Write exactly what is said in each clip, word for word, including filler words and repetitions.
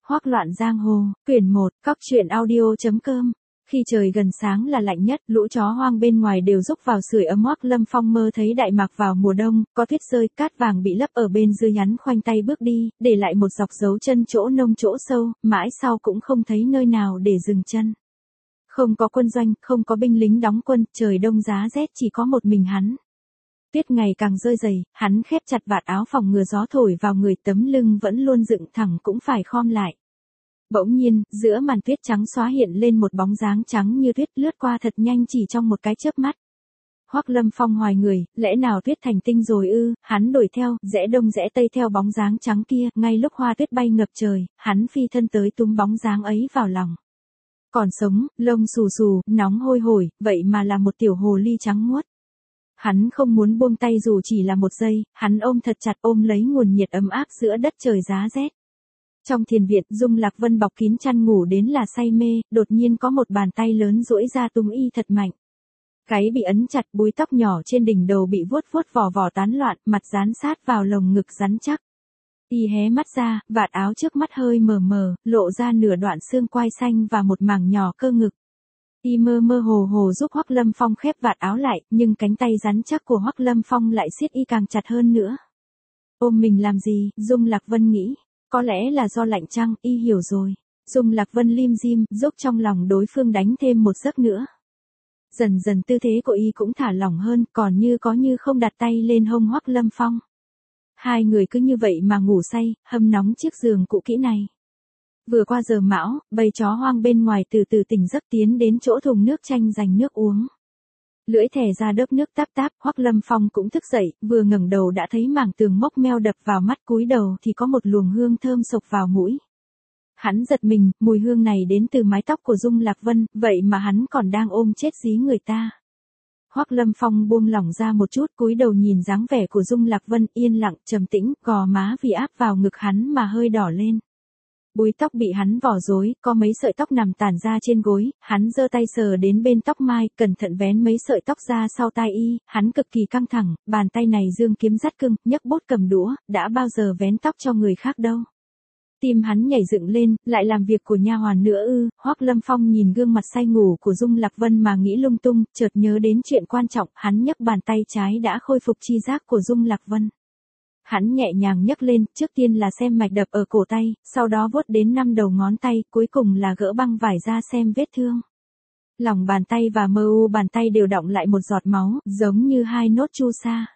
Hoắc Loạn Giang Hồ, quyển một, cóc truyện audio chấm com. Khi trời gần sáng là lạnh nhất, lũ chó hoang bên ngoài đều rúc vào sưởi ấm. Hoắc Lâm Phong mơ thấy Đại Mạc vào mùa đông, có tuyết rơi, cát vàng bị lấp ở bên dưới, hắn khoanh tay bước đi, để lại một dọc dấu chân chỗ nông chỗ sâu, mãi sau cũng không thấy nơi nào để dừng chân. Không có quân doanh, không có binh lính đóng quân, trời đông giá rét chỉ có một mình hắn. Tuyết ngày càng rơi dày, hắn khép chặt vạt áo phòng ngừa gió thổi vào người, tấm lưng vẫn luôn dựng thẳng cũng phải khom lại. Bỗng nhiên, giữa màn tuyết trắng xóa hiện lên một bóng dáng trắng như tuyết lướt qua thật nhanh chỉ trong một cái chớp mắt. Hoắc Lâm Phong hoài người, lẽ nào tuyết thành tinh rồi ư? Hắn đuổi theo, rẽ đông rẽ tây theo bóng dáng trắng kia, ngay lúc hoa tuyết bay ngập trời, hắn phi thân tới túm bóng dáng ấy vào lòng. Còn sống, lông xù xù, nóng hôi hổi, vậy mà là một tiểu hồ ly trắng muốt. Hắn không muốn buông tay dù chỉ là một giây, hắn ôm thật chặt, ôm lấy nguồn nhiệt ấm áp giữa đất trời giá rét. Trong thiền viện, Dung Lạc Vân bọc kín chăn ngủ đến là say mê, đột nhiên có một bàn tay lớn duỗi ra túm y thật mạnh. Cái bị ấn chặt, búi tóc nhỏ trên đỉnh đầu bị vuốt vuốt vò vò tán loạn, mặt dán sát vào lồng ngực rắn chắc. Y hé mắt ra, vạt áo trước mắt hơi mờ mờ, lộ ra nửa đoạn xương quai xanh và một mảng nhỏ cơ ngực. Y mơ mơ hồ hồ giúp Hoắc Lâm Phong khép vạt áo lại, nhưng cánh tay rắn chắc của Hoắc Lâm Phong lại siết y càng chặt hơn nữa. Ôm mình làm gì? Dung Lạc Vân nghĩ. Có lẽ là do lạnh chăng, y hiểu rồi. Dung Lạc Vân lim dim, giúp trong lòng đối phương đánh thêm một giấc nữa. Dần dần tư thế của y cũng thả lỏng hơn, còn như có như không đặt tay lên hông Hoắc Lâm Phong. Hai người cứ như vậy mà ngủ say, hâm nóng chiếc giường cũ kỹ này. Vừa qua giờ mão, bầy chó hoang bên ngoài từ từ tỉnh giấc tiến đến chỗ thùng nước tranh giành nước uống. Lưỡi thè ra đớp nước táp táp, Hoắc Lâm Phong cũng thức dậy, vừa ngẩng đầu đã thấy mảng tường mốc meo đập vào mắt, cúi đầu thì có một luồng hương thơm xộc vào mũi. Hắn giật mình, mùi hương này đến từ mái tóc của Dung Lạc Vân, vậy mà hắn còn đang ôm chết dí người ta. Hoắc Lâm Phong buông lỏng ra một chút, cúi đầu nhìn dáng vẻ của Dung Lạc Vân, yên lặng, trầm tĩnh, gò má vì áp vào ngực hắn mà hơi đỏ lên. Búi tóc bị hắn vò rối, có mấy sợi tóc nằm tản ra trên gối, hắn giơ tay sờ đến bên tóc mai, cẩn thận vén mấy sợi tóc ra sau tai y, hắn cực kỳ căng thẳng, bàn tay này dương kiếm dắt cưng, nhấc bút cầm đũa, đã bao giờ vén tóc cho người khác đâu. Tim hắn nhảy dựng lên, lại làm việc của nha hoàn nữa ư? Hoắc Lâm Phong nhìn gương mặt say ngủ của Dung Lạc Vân mà nghĩ lung tung, chợt nhớ đến chuyện quan trọng, hắn nhấc bàn tay trái đã khôi phục chi giác của Dung Lạc Vân. Hắn nhẹ nhàng nhấc lên, trước tiên là xem mạch đập ở cổ tay, sau đó vuốt đến năm đầu ngón tay, cuối cùng là gỡ băng vải ra xem vết thương. Lòng bàn tay và mơ u bàn tay đều đọng lại một giọt máu, giống như hai nốt chu sa.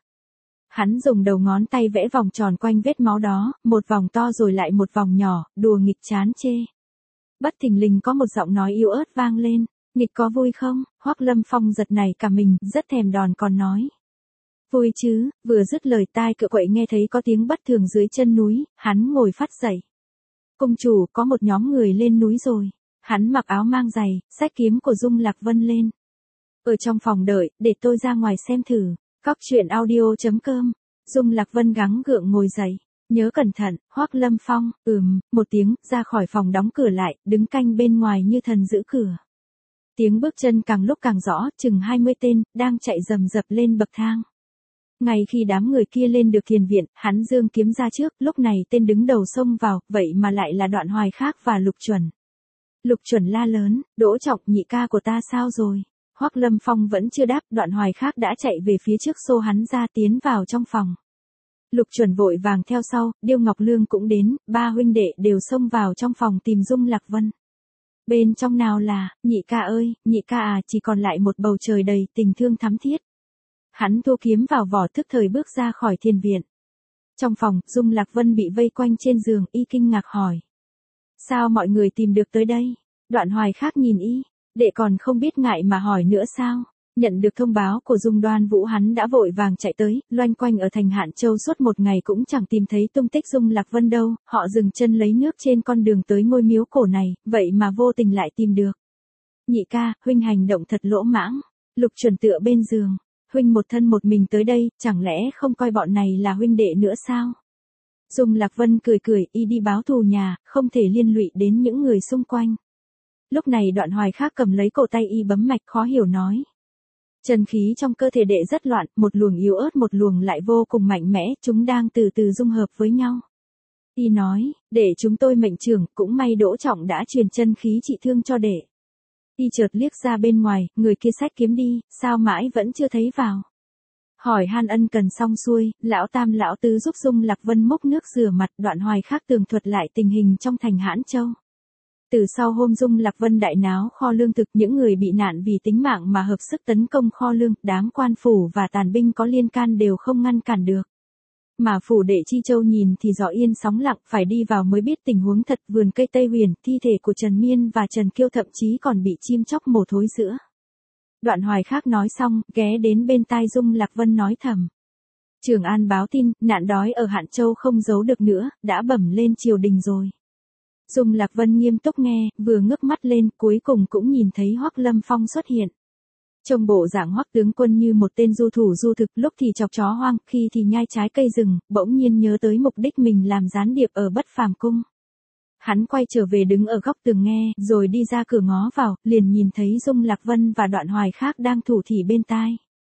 Hắn dùng đầu ngón tay vẽ vòng tròn quanh vết máu đó, một vòng to rồi lại một vòng nhỏ, đùa nghịch chán chê. Bất thình lình có một giọng nói yếu ớt vang lên, nghịch có vui không? Hoắc Lâm Phong giật nảy cả mình, rất thèm đòn còn nói. Vui chứ? Vừa dứt lời tai cựa quậy nghe thấy có tiếng bất thường dưới chân núi, hắn ngồi phát dậy. Công chủ, có một nhóm người lên núi rồi. Hắn mặc áo mang giày, xách kiếm của Dung Lạc Vân lên. Ở trong phòng đợi, để tôi ra ngoài xem thử. Cóc truyện audio chấm com. Dung Lạc Vân gắng gượng ngồi dậy. Nhớ cẩn thận. Hoắc Lâm Phong, ừm, một tiếng, ra khỏi phòng đóng cửa lại, đứng canh bên ngoài như thần giữ cửa. Tiếng bước chân càng lúc càng rõ, chừng hai mươi tên, đang chạy rầm rập lên bậc thang. Ngay khi đám người kia lên được thiền viện, hắn giương kiếm ra trước, lúc này tên đứng đầu xông vào, vậy mà lại là Đoạn Hoài Khác và Lục Chuẩn. Lục Chuẩn la lớn, Đỗ Trọng, nhị ca của ta sao rồi? Hoắc Lâm Phong vẫn chưa đáp, Đoạn Hoài Khác đã chạy về phía trước xô hắn ra tiến vào trong phòng. Lục Chuẩn vội vàng theo sau, Điêu Ngọc Lương cũng đến, ba huynh đệ đều xông vào trong phòng tìm Dung Lạc Vân. Bên trong nào là, nhị ca ơi, nhị ca à, chỉ còn lại một bầu trời đầy tình thương thắm thiết. Hắn thu kiếm vào vỏ, thức thời bước ra khỏi thiền viện. Trong phòng, Dung Lạc Vân bị vây quanh trên giường, y kinh ngạc hỏi. Sao mọi người tìm được tới đây? Đoạn Hoài Khác nhìn y, đệ còn không biết ngại mà hỏi nữa sao? Nhận được thông báo của Dung Đoan Vũ, hắn đã vội vàng chạy tới, loanh quanh ở thành Hạn Châu suốt một ngày cũng chẳng tìm thấy tung tích Dung Lạc Vân đâu, họ dừng chân lấy nước trên con đường tới ngôi miếu cổ này, vậy mà vô tình lại tìm được. Nhị ca, huynh hành động thật lỗ mãng. Lục Chuẩn tựa bên giường. Huynh một thân một mình tới đây, chẳng lẽ không coi bọn này là huynh đệ nữa sao? Dung Lạc Vân cười cười, y đi báo thù nhà, không thể liên lụy đến những người xung quanh. Lúc này Đoạn Hoài Khác cầm lấy cổ tay y bấm mạch, khó hiểu nói. Chân khí trong cơ thể đệ rất loạn, một luồng yếu ớt một luồng lại vô cùng mạnh mẽ, chúng đang từ từ dung hợp với nhau. Y nói, để chúng tôi mệnh trưởng, cũng may Đỗ Trọng đã truyền chân khí trị thương cho đệ. Y chợt liếc ra bên ngoài, người kia xách kiếm đi, sao mãi vẫn chưa thấy vào. Hỏi han ân cần xong xuôi, lão tam lão tứ giúp Dung Lạc Vân múc nước rửa mặt. Đoạn Hoài khác tường thuật lại tình hình trong thành Hãn Châu. Từ sau hôm Dung Lạc Vân đại náo kho lương thực, những người bị nạn vì tính mạng mà hợp sức tấn công kho lương, đám quan phủ và tàn binh có liên can đều không ngăn cản được. Mà phủ đệ Chi Châu nhìn thì gió yên sóng lặng, phải đi vào mới biết tình huống thật. Vườn cây Tây Huyền, thi thể của Trần Miên và Trần Kiêu thậm chí còn bị chim chóc mổ thối giữa. Đoạn Hoài khác nói xong, ghé đến bên tai Dung Lạc Vân nói thầm. Trường An báo tin, nạn đói ở Hạn Châu không giấu được nữa, đã bẩm lên triều đình rồi. Dung Lạc Vân nghiêm túc nghe, vừa ngước mắt lên, cuối cùng cũng nhìn thấy Hoắc Lâm Phong xuất hiện. Trông bộ dạng Hoắc tướng quân như một tên du thủ du thực, lúc thì chọc chó hoang, khi thì nhai trái cây rừng, bỗng nhiên nhớ tới mục đích mình làm gián điệp ở Bất Phàm cung. Hắn quay trở về đứng ở góc tường nghe, rồi đi ra cửa ngó vào, liền nhìn thấy Dung Lạc Vân và Đoạn Hoài khác đang thủ thỉ bên tai.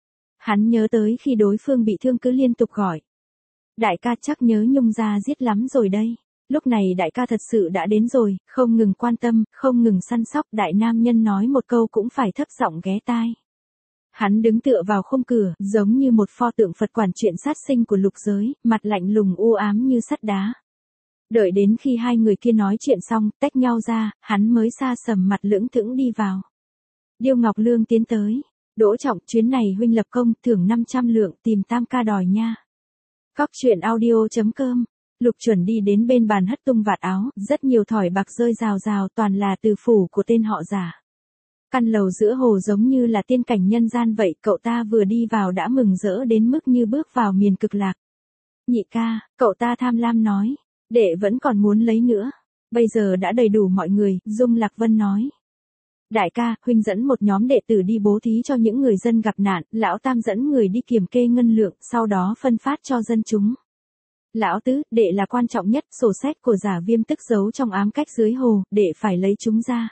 Hắn nhớ tới khi đối phương bị thương cứ liên tục gọi. Đại ca chắc nhớ Nhung gia giết lắm rồi đây. Lúc này đại ca thật sự đã đến rồi, không ngừng quan tâm, không ngừng săn sóc. Đại nam nhân nói một câu cũng phải thấp giọng ghé tai. Hắn đứng tựa vào khung cửa, giống như một pho tượng Phật quản chuyện sát sinh của lục giới, mặt lạnh lùng u ám như sắt đá. Đợi đến khi hai người kia nói chuyện xong, tách nhau ra, hắn mới xa sầm mặt lưỡng thững đi vào. Điêu Ngọc Lương tiến tới. Đỗ Trọng, chuyến này huynh lập công, thưởng năm trăm lượng, tìm tam ca đòi nha. Cóc truyện audio chấm com. Lục Chuẩn đi đến bên bàn hất tung vạt áo, rất nhiều thỏi bạc rơi rào rào, toàn là từ phủ của tên họ giả. Căn lầu giữa hồ giống như là tiên cảnh nhân gian vậy, cậu ta vừa đi vào đã mừng rỡ đến mức như bước vào miền cực lạc. Nhị ca, cậu ta tham lam nói, đệ vẫn còn muốn lấy nữa. Bây giờ đã đầy đủ mọi người, Dung Lạc Vân nói. Đại ca, huynh dẫn một nhóm đệ tử đi bố thí cho những người dân gặp nạn, lão tam dẫn người đi kiểm kê ngân lượng, sau đó phân phát cho dân chúng. Lão tứ, đệ là quan trọng nhất, sổ sách của giả Viêm tức giấu trong ám cách dưới hồ, đệ phải lấy chúng ra.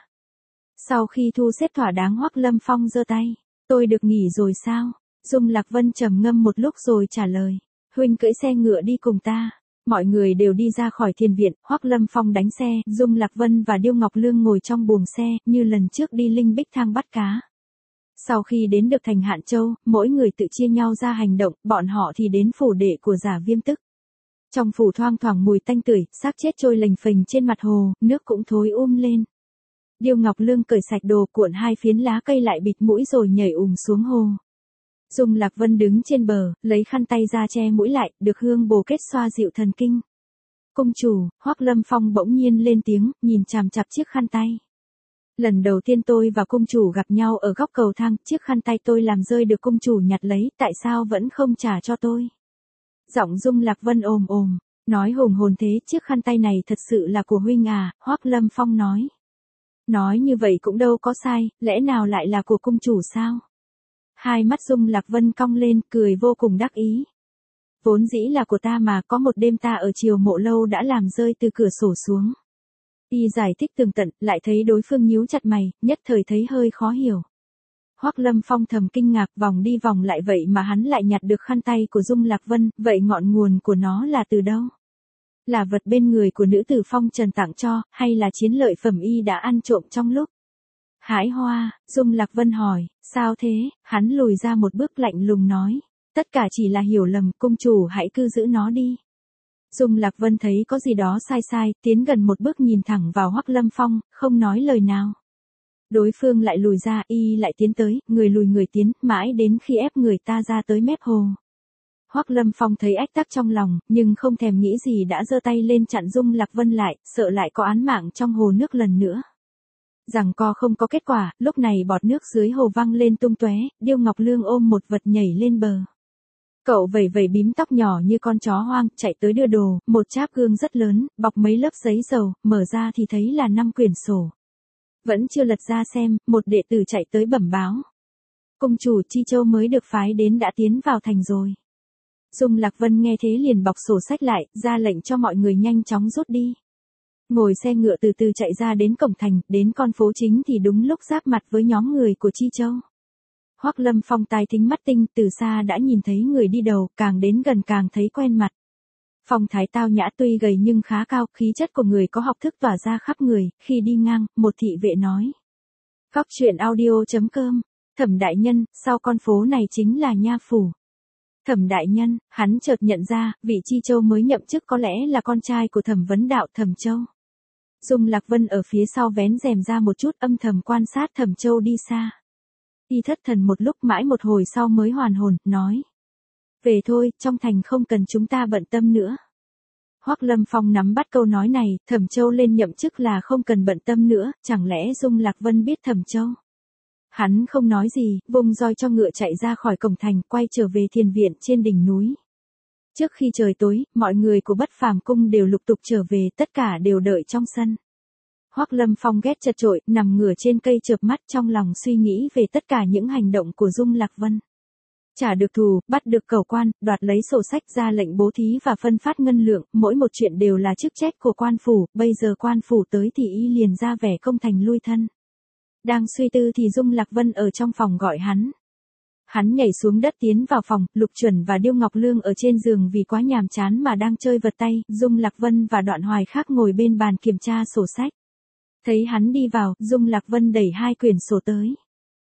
Sau khi thu xếp thỏa đáng, Hoắc Lâm Phong giơ tay. Tôi được nghỉ rồi sao? Dung Lạc Vân trầm ngâm một lúc rồi trả lời. Huynh cưỡi xe ngựa đi cùng ta. Mọi người đều đi ra khỏi thiền viện, Hoắc Lâm Phong đánh xe, Dung Lạc Vân và Điêu Ngọc Lương ngồi trong buồng xe, như lần trước đi Linh Bích Thang bắt cá. Sau khi đến được thành Hạn Châu, mỗi người tự chia nhau ra hành động, bọn họ thì đến phủ đệ của giả Viêm tức. Trong phủ thoang thoảng mùi tanh tưởi, xác chết trôi lềnh phềnh trên mặt hồ, nước cũng thối um lên. Điêu Ngọc Lương cởi sạch đồ, cuộn hai phiến lá cây lại bịt mũi rồi nhảy ùm xuống hồ. Dung Lạc Vân đứng trên bờ, lấy khăn tay ra che mũi lại, được hương bồ kết xoa dịu thần kinh. Cung chủ, Hoắc Lâm Phong bỗng nhiên lên tiếng, nhìn chằm chằm chiếc khăn tay. Lần đầu tiên tôi và cung chủ gặp nhau ở góc cầu thang, chiếc khăn tay tôi làm rơi được cung chủ nhặt lấy, tại sao vẫn không trả cho tôi? Giọng Dung Lạc Vân ồm ồm, nói hùng hồn thế, chiếc khăn tay này thật sự là của huynh à? Hoắc Lâm Phong nói. Nói như vậy cũng đâu có sai, lẽ nào lại là của cung chủ sao? Hai mắt Dung Lạc Vân cong lên, cười vô cùng đắc ý. Vốn dĩ là của ta mà, có một đêm ta ở Triều Mộ Lâu đã làm rơi từ cửa sổ xuống. Y giải thích tường tận, lại thấy đối phương nhíu chặt mày, nhất thời thấy hơi khó hiểu. Hoắc Lâm Phong thầm kinh ngạc, vòng đi vòng lại vậy mà hắn lại nhặt được khăn tay của Dung Lạc Vân, vậy ngọn nguồn của nó là từ đâu? Là vật bên người của nữ tử Phong Trần tặng cho, hay là chiến lợi phẩm y đã ăn trộm trong lúc hái hoa? Dung Lạc Vân hỏi, sao thế? Hắn lùi ra một bước lạnh lùng nói, tất cả chỉ là hiểu lầm, cung chủ hãy cứ giữ nó đi. Dung Lạc Vân thấy có gì đó sai sai, tiến gần một bước nhìn thẳng vào Hoắc Lâm Phong, không nói lời nào. Đối phương lại lùi ra, y lại tiến tới, người lùi người tiến, mãi đến khi ép người ta ra tới mép hồ. Hoắc Lâm Phong thấy ách tắc trong lòng, nhưng không thèm nghĩ gì đã giơ tay lên chặn Dung Lạc Vân lại, sợ lại có án mạng trong hồ nước lần nữa. Giằng co không có kết quả, lúc này bọt nước dưới hồ văng lên tung tóe, Điêu Ngọc Lương ôm một vật nhảy lên bờ. Cậu vẩy vẩy bím tóc nhỏ như con chó hoang, chạy tới đưa đồ, một cháp gương rất lớn, bọc mấy lớp giấy dầu, mở ra thì thấy là năm quyển sổ. Vẫn chưa lật ra xem, một đệ tử chạy tới bẩm báo. Cung chủ Chi Châu mới được phái đến đã tiến vào thành rồi. Dung Lạc Vân nghe thế liền bọc sổ sách lại, ra lệnh cho mọi người nhanh chóng rút đi. Ngồi xe ngựa từ từ chạy ra đến cổng thành, đến con phố chính thì đúng lúc giáp mặt với nhóm người của Chi Châu. Hoắc Lâm Phong tai thính mắt tinh, từ xa đã nhìn thấy người đi đầu, càng đến gần càng thấy quen mặt. Phong thái tao nhã tuy gầy nhưng khá cao, khí chất của người có học thức tỏa ra khắp người, khi đi ngang, một thị vệ nói. Cóc truyện audio.com, Thẩm đại nhân, sau con phố này chính là nha phủ. Thẩm đại nhân, hắn chợt nhận ra, vị Chi Châu mới nhậm chức có lẽ là con trai của Thẩm vấn đạo Thẩm Châu. Dung Lạc Vân ở phía sau vén rèm ra một chút âm thầm quan sát Thẩm Châu đi xa. Y thất thần một lúc mãi một hồi sau mới hoàn hồn, nói. Về thôi, trong thành không cần chúng ta bận tâm nữa. Hoắc Lâm Phong nắm bắt câu nói này, Thẩm Châu lên nhậm chức là không cần bận tâm nữa, chẳng lẽ Dung Lạc Vân biết Thẩm Châu? Hắn không nói gì, vung roi cho ngựa chạy ra khỏi cổng thành, quay trở về thiền viện trên đỉnh núi. Trước khi trời tối, mọi người của Bất Phàm cung đều lục tục trở về, tất cả đều đợi trong sân. Hoắc Lâm Phong ghét chật chội, nằm ngửa trên cây chợp mắt trong lòng suy nghĩ về tất cả những hành động của Dung Lạc Vân. Trả được thù, bắt được cẩu quan, đoạt lấy sổ sách, ra lệnh bố thí và phân phát ngân lượng, mỗi một chuyện đều là chức trách của quan phủ, bây giờ quan phủ tới thì y liền ra vẻ công thành lui thân. Đang suy tư thì Dung Lạc Vân ở trong phòng gọi hắn. Hắn nhảy xuống đất tiến vào phòng, Lục Chuẩn và Điêu Ngọc Lương ở trên giường vì quá nhàm chán mà đang chơi vật tay, Dung Lạc Vân và Đoạn Hoài khác ngồi bên bàn kiểm tra sổ sách. Thấy hắn đi vào, Dung Lạc Vân đẩy hai quyển sổ tới.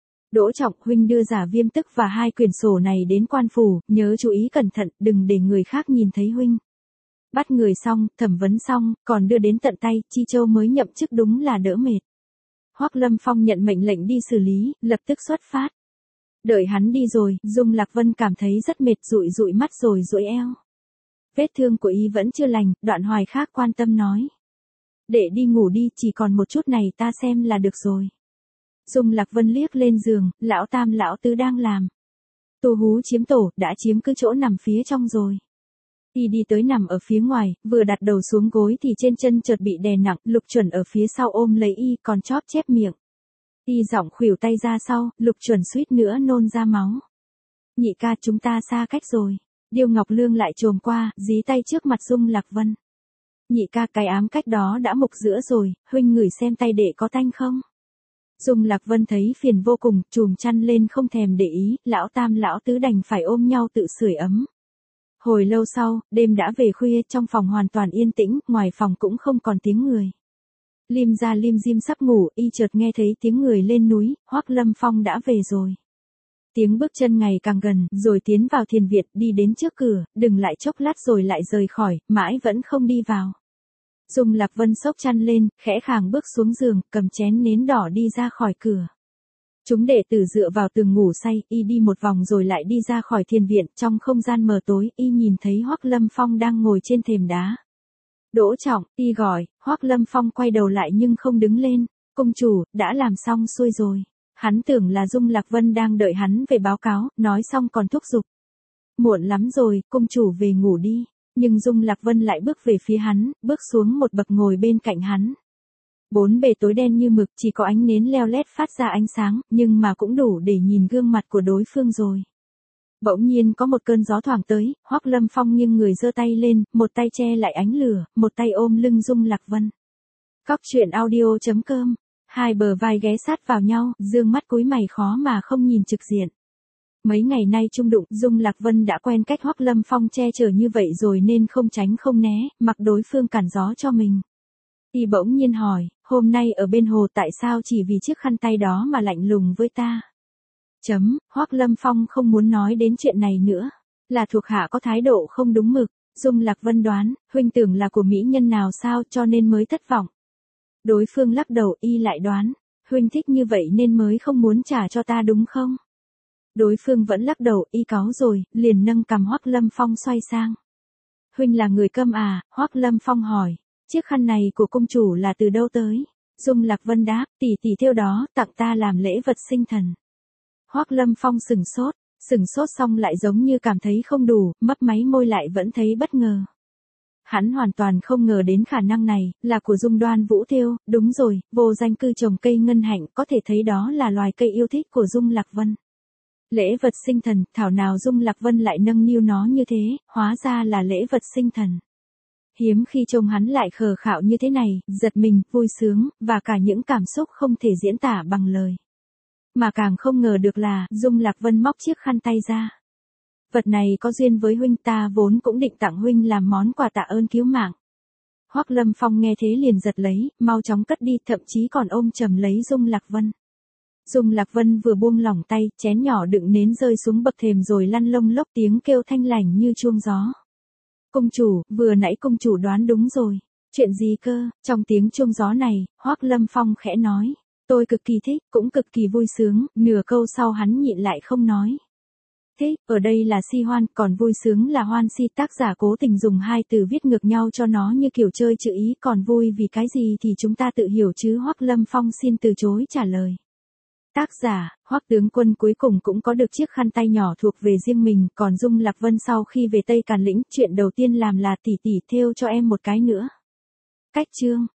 Đỗ Trọng, huynh đưa giả Viêm Tức và hai quyển sổ này đến quan phủ, nhớ chú ý cẩn thận, đừng để người khác nhìn thấy huynh. Bắt người xong, thẩm vấn xong, còn đưa đến tận tay, Chi Châu mới nhậm chức đúng là đỡ mệt. Hoắc Lâm Phong nhận mệnh lệnh đi xử lý, lập tức xuất phát. Đợi hắn đi rồi, Dung Lạc Vân cảm thấy rất mệt, dụi dụi mắt rồi duỗi eo. Vết thương của y vẫn chưa lành, Đoạn Hoài khác quan tâm nói. Để đi ngủ đi, chỉ còn một chút này ta xem là được rồi. Dung Lạc Vân liếc lên giường, lão tam lão tứ đang làm. Tu hú chiếm tổ, đã chiếm cứ chỗ nằm phía trong rồi. Y đi tới nằm ở phía ngoài, vừa đặt đầu xuống gối thì trên chân chợt bị đè nặng, Lục Chuẩn ở phía sau ôm lấy y, còn chóp chép miệng. Y giọng khuỷu tay ra sau, Lục Chuẩn suýt nữa nôn ra máu. Nhị ca, chúng ta xa cách rồi. Điêu Ngọc Lương lại chồm qua, dí tay trước mặt Dung Lạc Vân. Nhị ca, cái ám cách đó đã mục giữa rồi, huynh ngửi xem tay đệ có tanh không? Dung Lạc Vân thấy phiền vô cùng, chùm chăn lên không thèm để ý, lão tam lão tứ đành phải ôm nhau tự sưởi ấm. Hồi lâu sau, đêm đã về khuya, trong phòng hoàn toàn yên tĩnh, ngoài phòng cũng không còn tiếng người. Lim Gia Lim Dim sắp ngủ, y chợt nghe thấy tiếng người lên núi, Hoắc Lâm Phong đã về rồi. Tiếng bước chân ngày càng gần, rồi tiến vào thiền viện, đi đến trước cửa, đừng lại chốc lát rồi lại rời khỏi, mãi vẫn không đi vào. Dung Lạc Vân xốc chăn lên, khẽ khàng bước xuống giường, cầm chén nến đỏ đi ra khỏi cửa. Chúng đệ tử dựa vào tường ngủ say, y đi một vòng rồi lại đi ra khỏi thiền viện, trong không gian mờ tối, y nhìn thấy Hoắc Lâm Phong đang ngồi trên thềm đá. Đỗ Trọng, y gọi, Hoắc Lâm Phong quay đầu lại nhưng không đứng lên, cung chủ, đã làm xong xuôi rồi. Hắn tưởng là Dung Lạc Vân đang đợi hắn về báo cáo, nói xong còn thúc giục. Muộn lắm rồi, cung chủ về ngủ đi. Nhưng Dung Lạc Vân lại bước về phía hắn, bước xuống một bậc ngồi bên cạnh hắn. Bốn bề tối đen như mực, chỉ có ánh nến leo lét phát ra ánh sáng, nhưng mà cũng đủ để nhìn gương mặt của đối phương rồi. Bỗng nhiên có một cơn gió thoảng tới, Hoắc Lâm Phong nghiêng người giơ tay lên, một tay che lại ánh lửa, một tay ôm lưng Dung Lạc Vân. Cóc truyện audio.com, hai bờ vai ghé sát vào nhau, dương mắt cúi mày khó mà không nhìn trực diện. Mấy ngày nay chung đụng, Dung Lạc Vân đã quen cách Hoắc Lâm Phong che chở như vậy rồi nên không tránh không né, mặc đối phương cản gió cho mình. Y bỗng nhiên hỏi, hôm nay ở bên hồ tại sao chỉ vì chiếc khăn tay đó mà lạnh lùng với ta? Chấm, Hoắc Lâm Phong không muốn nói đến chuyện này nữa. Là thuộc hạ có thái độ không đúng mực. Dung Lạc Vân đoán, huynh tưởng là của mỹ nhân nào sao cho nên mới thất vọng. Đối phương lắc đầu, y lại đoán, huynh thích như vậy nên mới không muốn trả cho ta đúng không? Đối phương vẫn lắc đầu, y cáu rồi, liền nâng cằm Hoắc Lâm Phong xoay sang. Huynh là người Câm à? Hoắc Lâm Phong hỏi. Chiếc khăn này của công chủ là từ đâu tới? Dung Lạc Vân đáp, tỷ tỷ thêu đó, tặng ta làm lễ vật sinh thần. Hoắc Lâm Phong sừng sốt, sừng sốt xong lại giống như cảm thấy không đủ, mấp máy môi lại vẫn thấy bất ngờ. Hắn hoàn toàn không ngờ đến khả năng này, là của Dung Đoan Vũ thêu, đúng rồi, vô danh cư trồng cây ngân hạnh, có thể thấy đó là loài cây yêu thích của Dung Lạc Vân. Lễ vật sinh thần, thảo nào Dung Lạc Vân lại nâng niu nó như thế, hóa ra là lễ vật sinh thần. Hiếm khi trông hắn lại khờ khạo như thế này, giật mình, vui sướng, và cả những cảm xúc không thể diễn tả bằng lời. Mà càng không ngờ được là, Dung Lạc Vân móc chiếc khăn tay ra. Vật này có duyên với huynh, ta vốn cũng định tặng huynh làm món quà tạ ơn cứu mạng. Hoắc Lâm Phong nghe thế liền giật lấy, mau chóng cất đi, thậm chí còn ôm chầm lấy Dung Lạc Vân. Dung Lạc Vân vừa buông lỏng tay, chén nhỏ đựng nến rơi xuống bậc thềm rồi lăn lông lốc, tiếng kêu thanh lành như chuông gió. Công chủ, vừa nãy công chủ đoán đúng rồi. Chuyện gì cơ? Trong tiếng chuông gió này, Hoắc Lâm Phong khẽ nói. Tôi cực kỳ thích, cũng cực kỳ vui sướng, nửa câu sau hắn nhịn lại không nói. Thích, ở đây là si hoan, còn vui sướng là hoan si, tác giả cố tình dùng hai từ viết ngược nhau cho nó như kiểu chơi chữ ý, còn vui vì cái gì thì chúng ta tự hiểu chứ. Hoắc Lâm Phong xin từ chối trả lời. Tác giả, Hoắc tướng quân cuối cùng cũng có được chiếc khăn tay nhỏ thuộc về riêng mình, còn Dung Lạc Vân sau khi về Tây Càn Lĩnh, chuyện đầu tiên làm là tỉ tỉ thêu cho em một cái nữa. Cách chương